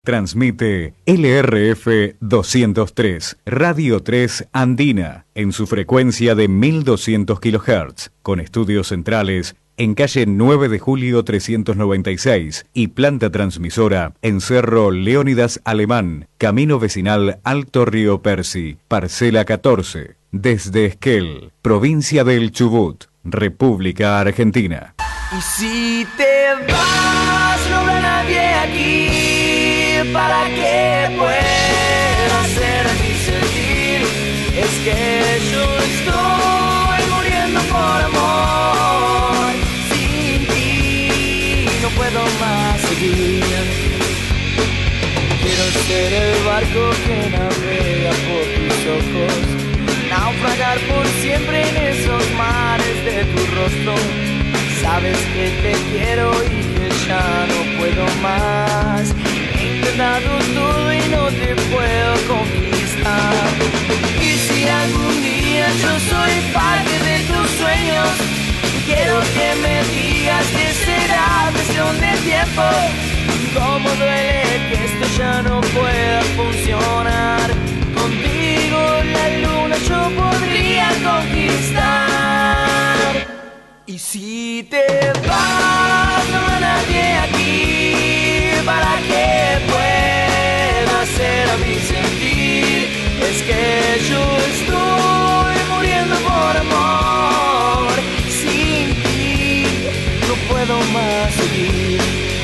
Transmite LRF 203, Radio 3 Andina, en su frecuencia de 1200 kHz, con estudios centrales en calle 9 de julio 396 y planta transmisora en Cerro Leónidas Alemán, camino vecinal Alto Río Persi, parcela 14, desde Esquel, provincia del Chubut, República Argentina. Y si te vas, no habrá nadie aquí para que pueda hacerme sentir. Es que yo estoy muriendo por amor. Sin ti no puedo más seguir. Quiero ser el barco que navega por tus ojos, naufragar por siempre en esos mares de tu rostro. Sabes que te quiero y que ya no puedo más. He intentado todo y no te puedo conquistar. Y si algún día yo soy parte de tus sueños, quiero que me digas que será cuestión de tiempo. Cómo duele que esto ya no pueda funcionar. Contigo la luna yo podría conquistar. Y si te vas, no habrá nadie aquí para que pueda hacerme sentir. Es que yo estoy muriendo por amor. Sin ti no puedo más seguir.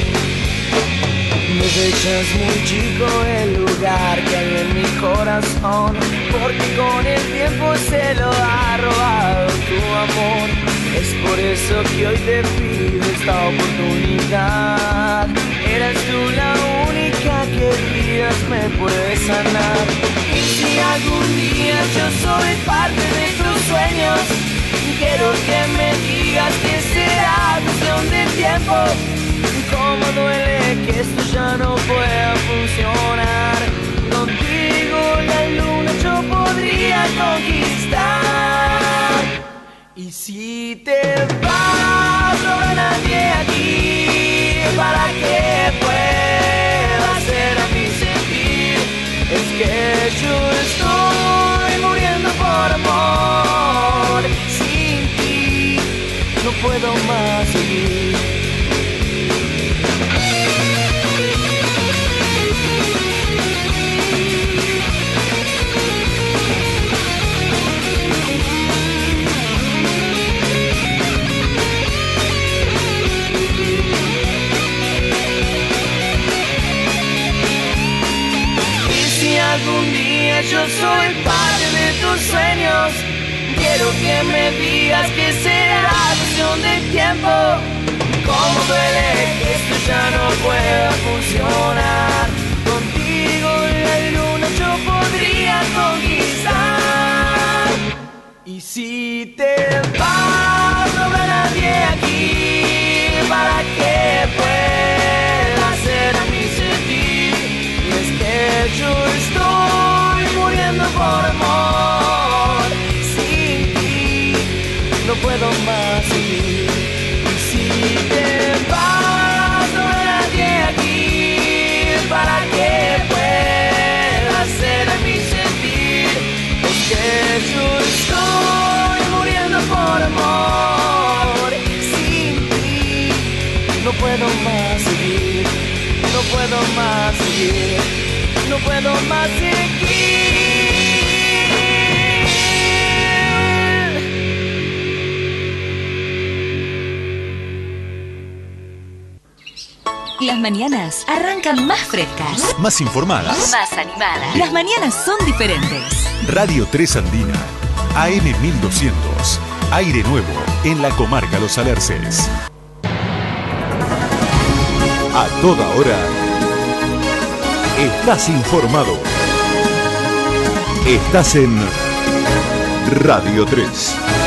Me dejas muy chico el lugar que hay en mi corazón, porque con el tiempo se lo ha robado tu amor. Es por eso que hoy te pido esta oportunidad. Eres tú la única que días me puede sanar. Y si algún día yo soy parte de tus sueños, quiero que me digas que será cuestión de tiempo. Cómo duele que esto ya no pueda funcionar. Contigo la luna yo podría conquistar. Y si te vas, no habrá nadie aquí para que pueda hacerme sentir. Es que yo estoy muriendo por amor. Sin ti no puedo más seguir. Algún día yo soy parte de tus sueños, quiero que me digas que será cuestión de tiempo. Cómo duele que esto ya no pueda funcionar. Contigo la luna yo podría conquistar. Y si te vas, no habrá nadie aquí para que pueda hacerme sentir. Y es que yo estoy muriendo por amor. Sin ti no puedo más seguir. Y si te vas, no habrá nadie aquí para que pueda hacerme sentir. Es que yo estoy muriendo por amor. Sin ti no puedo más seguir. No puedo más seguir. No puedo más seguir. Las mañanas arrancan más frescas, más informadas, más animadas. Las mañanas son diferentes. Radio 3 Andina, AM 1200. Aire nuevo en la comarca Los Alerces. A toda hora estás informado. Estás en Radio 3.